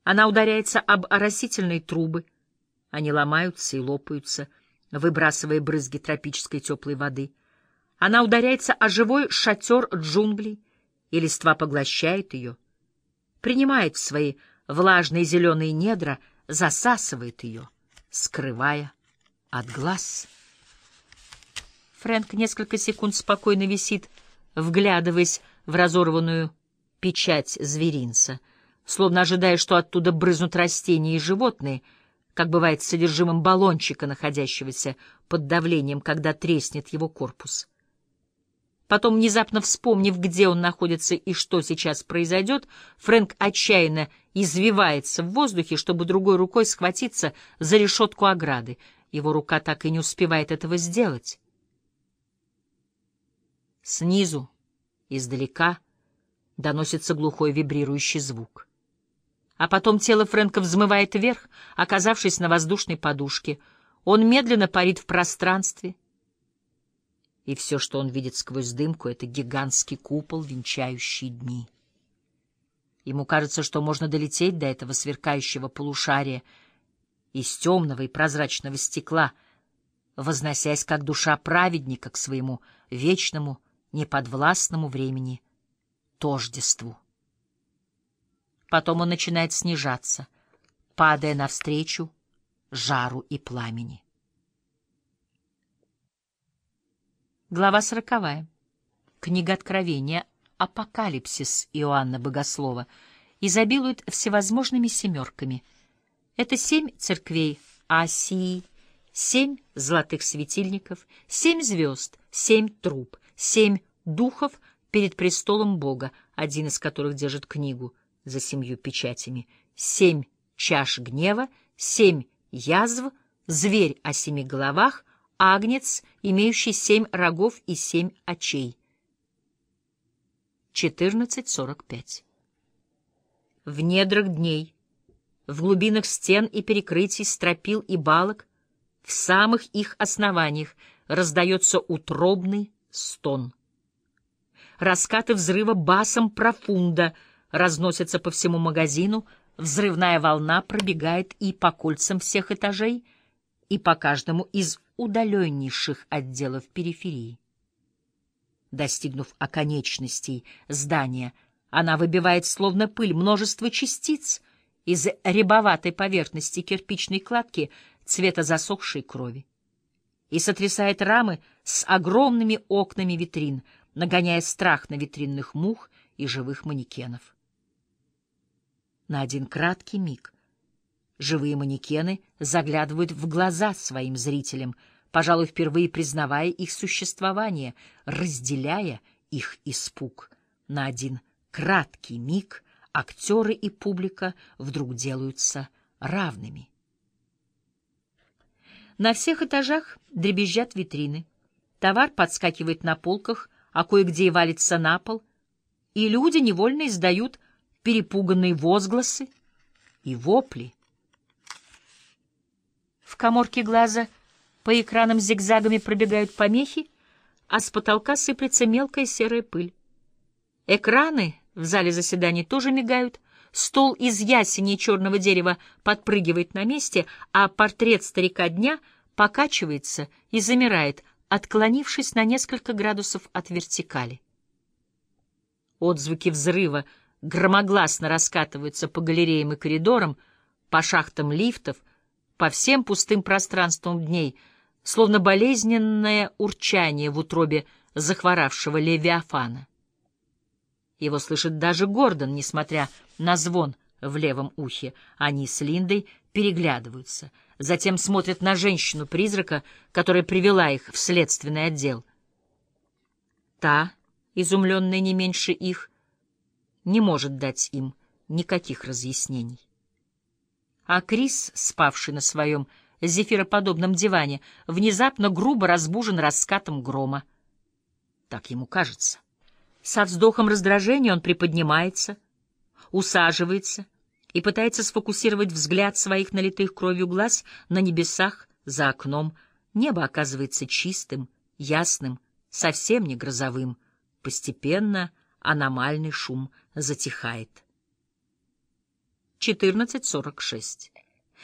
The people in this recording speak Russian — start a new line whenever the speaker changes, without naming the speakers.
Она ударяется об оросительные трубы. Они ломаются и лопаются, выбрасывая брызги тропической теплой воды. Она ударяется о живой шатер джунглей, и листва поглощает ее, принимает в свои влажные зеленые недра, засасывает ее, скрывая от глаз. Фрэнк несколько секунд спокойно висит, вглядываясь в разорванную печать зверинца, словно ожидая, что оттуда брызнут растения и животные, как бывает с содержимым баллончика, находящегося под давлением, когда треснет его корпус. Потом, внезапно вспомнив, где он находится и что сейчас произойдет, Фрэнк отчаянно извивается в воздухе, чтобы другой рукой схватиться за решетку ограды. Его рука так и не успевает этого сделать. Снизу, издалека, доносится глухой вибрирующий звук. А потом тело Фрэнка взмывает вверх, оказавшись на воздушной подушке. Он медленно парит в пространстве, и все, что он видит сквозь дымку, — это гигантский купол, венчающий дни. Ему кажется, что можно долететь до этого сверкающего полушария из темного и прозрачного стекла, возносясь как душа праведника к своему вечному, неподвластному времени тождеству. Потом он начинает снижаться, падая навстречу жару и пламени. Глава 40. Книга Откровения, Апокалипсис Иоанна Богослова, изобилует всевозможными семерками. Это 7 церквей Асии, 7 золотых светильников, 7 звезд, 7 труб, 7 духов перед престолом Бога, один из которых держит книгу за 7 печатями, 7 чаш гнева, 7 язв, зверь о 7 головах, агнец, имеющий 7 рогов и 7 очей. 14:45. В недрах дней, в глубинах стен и перекрытий, стропил и балок, в самых их основаниях раздается утробный стон. Раскаты взрыва басом профунда разносятся по всему магазину, взрывная волна пробегает и по кольцам всех этажей, и по каждому из удаленнейших отделов периферии. Достигнув оконечностей здания, она выбивает словно пыль множество частиц из рябоватой поверхности кирпичной кладки цвета засохшей крови и сотрясает рамы с огромными окнами витрин, нагоняя страх на витринных мух и живых манекенов. На один краткий миг живые манекены заглядывают в глаза своим зрителям, пожалуй, впервые признавая их существование, разделяя их испуг. На один краткий миг актеры и публика вдруг делаются равными. На всех этажах дребезжат витрины. Товар подскакивает на полках, а кое-где и валится на пол, и люди невольно издают перепуганные возгласы и вопли. В каморке глаза по экранам зигзагами пробегают помехи, а с потолка сыплется мелкая серая пыль. Экраны в зале заседаний тоже мигают, стол из ясени и черного дерева подпрыгивает на месте, а портрет старика дня покачивается и замирает, отклонившись на несколько градусов от вертикали. Отзвуки взрыва громогласно раскатываются по галереям и коридорам, по шахтам лифтов, по всем пустым пространствам дней, словно болезненное урчание в утробе захворавшего Левиафана. Его слышит даже Гордон, несмотря на звон в левом ухе. Они с Линдой переглядываются, затем смотрят на женщину-призрака, которая привела их в следственный отдел. Та, изумленная не меньше их, не может дать им никаких разъяснений. А Крис, спавший на своем зефироподобном диване, внезапно грубо разбужен раскатом грома. Так ему кажется. Со вздохом раздражения он приподнимается, усаживается и пытается сфокусировать взгляд своих налитых кровью глаз на небесах за окном. Небо оказывается чистым, ясным, совсем не грозовым. Постепенно аномальный шум затихает. 14:46.